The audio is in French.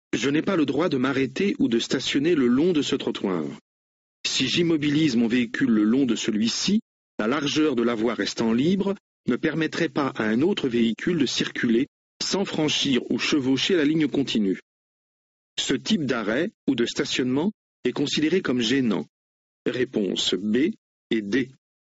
Je n'ai pas le droit de m'arrêter ou de stationner le long de ce trottoir. Si j'immobilise mon véhicule le long de celui-ci, la largeur de la voie restant libre ne permettrait pas à un autre véhicule de circuler sans franchir ou chevaucher la ligne continue. Ce type d'arrêt ou de stationnement est considéré comme gênant. Réponse B et D.